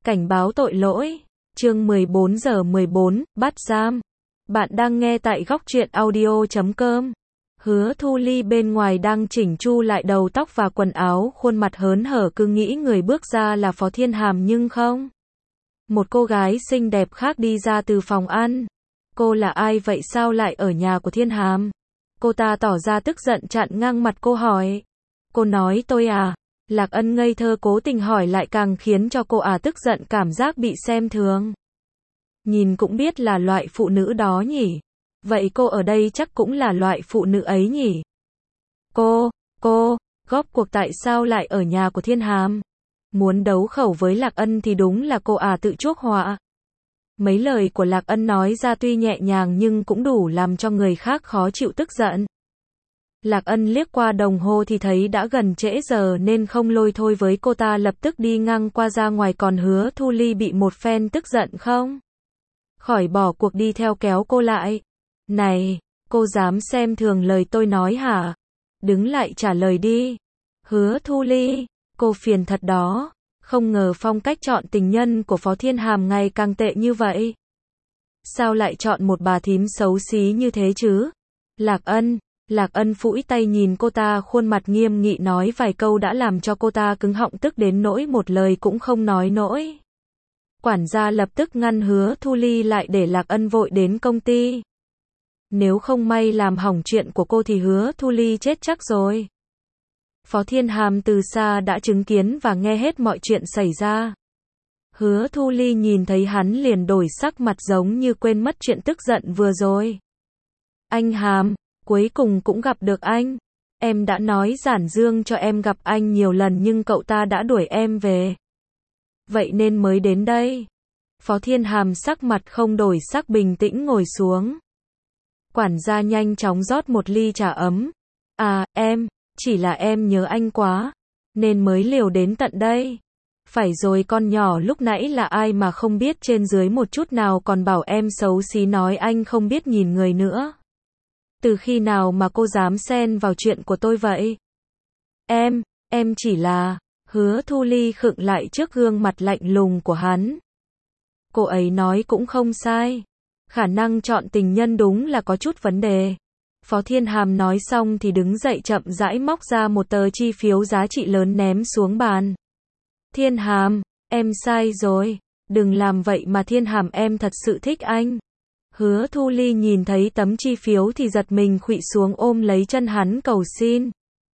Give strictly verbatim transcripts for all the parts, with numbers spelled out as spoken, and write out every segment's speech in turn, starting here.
Cảnh báo tội lỗi. Chương mười bốn giờ mười bốn, bắt giam. Bạn đang nghe tại góc truyện audio chấm com. Hứa Thu Ly bên ngoài đang chỉnh chu lại đầu tóc và quần áo, khuôn mặt hớn hở, cứ nghĩ người bước ra là Phó Thiên Hàm nhưng không. Một cô gái xinh đẹp khác đi ra từ phòng ăn. Cô là ai vậy, sao lại ở nhà của Thiên Hàm? Cô ta tỏ ra tức giận chặn ngang mặt cô hỏi. Cô nói tôi à? Lạc Ân ngây thơ cố tình hỏi lại càng khiến cho cô à tức giận, cảm giác bị xem thường. Nhìn cũng biết là loại phụ nữ đó nhỉ? Vậy cô ở đây chắc cũng là loại phụ nữ ấy nhỉ? Cô, cô, góp cuộc tại sao lại ở nhà của Thiên Hàm? Muốn đấu khẩu với Lạc Ân thì đúng là cô à tự chuốc họa. Mấy lời của Lạc Ân nói ra tuy nhẹ nhàng nhưng cũng đủ làm cho người khác khó chịu tức giận. Lạc Ân liếc qua đồng hồ thì thấy đã gần trễ giờ nên không lôi thôi với cô ta, lập tức đi ngang qua ra ngoài, còn Hứa Thu Ly bị một phen tức giận không khỏi bỏ cuộc đi theo kéo cô lại. Này, cô dám xem thường lời tôi nói hả? Đứng lại trả lời đi. Hứa Thu Ly, cô phiền thật đó. Không ngờ phong cách chọn tình nhân của Phó Thiên Hàm ngày càng tệ như vậy. Sao lại chọn một bà thím xấu xí như thế chứ? Lạc Ân, Lạc Ân phủi tay nhìn cô ta, khuôn mặt nghiêm nghị nói vài câu đã làm cho cô ta cứng họng, tức đến nỗi một lời cũng không nói nổi. Quản gia lập tức ngăn Hứa Thu Ly lại để Lạc Ân vội đến công ty. Nếu không may làm hỏng chuyện của cô thì Hứa Thu Ly chết chắc rồi. Phó Thiên Hàm từ xa đã chứng kiến và nghe hết mọi chuyện xảy ra. Hứa Thu Ly nhìn thấy hắn liền đổi sắc mặt, giống như quên mất chuyện tức giận vừa rồi. Anh Hàm, cuối cùng cũng gặp được anh. Em đã nói Giản Dương cho em gặp anh nhiều lần nhưng cậu ta đã đuổi em về. Vậy nên mới đến đây. Phó Thiên Hàm sắc mặt không đổi sắc, bình tĩnh ngồi xuống. Quản gia nhanh chóng rót một ly trà ấm. À, em, chỉ là em nhớ anh quá, nên mới liều đến tận đây. Phải rồi, con nhỏ lúc nãy là ai mà không biết trên dưới một chút nào, còn bảo em xấu xí, nói anh không biết nhìn người nữa. Từ khi nào mà cô dám xen vào chuyện của tôi vậy? Em, em chỉ là... Hứa Thu Ly khựng lại trước gương mặt lạnh lùng của hắn. Cô ấy nói cũng không sai. Khả năng chọn tình nhân đúng là có chút vấn đề. Phó Thiên Hàm nói xong thì đứng dậy chậm rãi móc ra một tờ chi phiếu giá trị lớn ném xuống bàn. Thiên Hàm, em sai rồi. Đừng làm vậy mà Thiên Hàm, em thật sự thích anh. Hứa Thu Ly nhìn thấy tấm chi phiếu thì giật mình khuỵu xuống ôm lấy chân hắn cầu xin.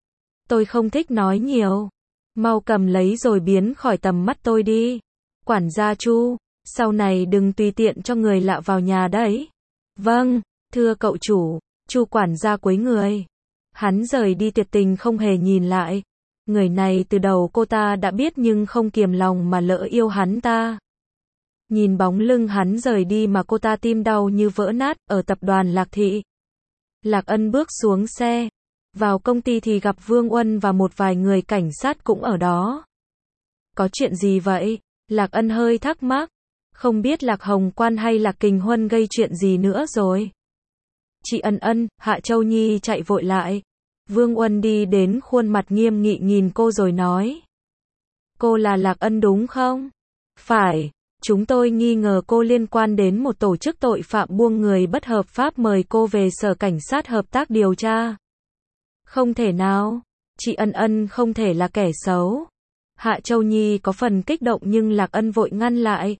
Tôi không thích nói nhiều. Mau cầm lấy rồi biến khỏi tầm mắt tôi đi. Quản gia Chu, sau này đừng tùy tiện cho người lạ vào nhà đấy. Vâng, thưa cậu chủ. Chu quản gia cúi người. Hắn rời đi tuyệt tình không hề nhìn lại. Người này từ đầu cô ta đã biết nhưng không kiềm lòng mà lỡ yêu hắn ta. Nhìn bóng lưng hắn rời đi mà cô ta tim đau như vỡ nát. Ở tập đoàn Lạc Thị, Lạc Ân bước xuống xe. Vào công ty thì gặp Vương Uân và một vài người cảnh sát cũng ở đó. Có chuyện gì vậy? Lạc Ân hơi thắc mắc. Không biết Lạc Hồng Quan hay Lạc Kình Huân gây chuyện gì nữa rồi. Chị Ân Ân, Hạ Châu Nhi chạy vội lại. Vương Uân đi đến, khuôn mặt nghiêm nghị nhìn cô rồi nói. Cô là Lạc Ân đúng không? Phải, chúng tôi nghi ngờ cô liên quan đến một tổ chức tội phạm buôn người bất hợp pháp, mời cô về sở cảnh sát hợp tác điều tra. Không thể nào, chị Ân Ân không thể là kẻ xấu. Hạ Châu Nhi có phần kích động nhưng Lạc Ân vội ngăn lại.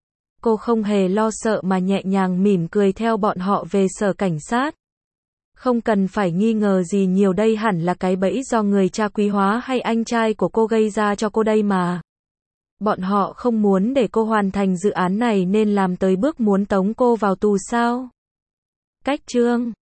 Cô không hề lo sợ mà nhẹ nhàng mỉm cười theo bọn họ về sở cảnh sát. Không cần phải nghi ngờ gì nhiều, đây hẳn là cái bẫy do người cha Quý Hóa hay anh trai của cô gây ra cho cô đây mà. Bọn họ không muốn để cô hoàn thành dự án này nên làm tới bước muốn tống cô vào tù sao? Cách chương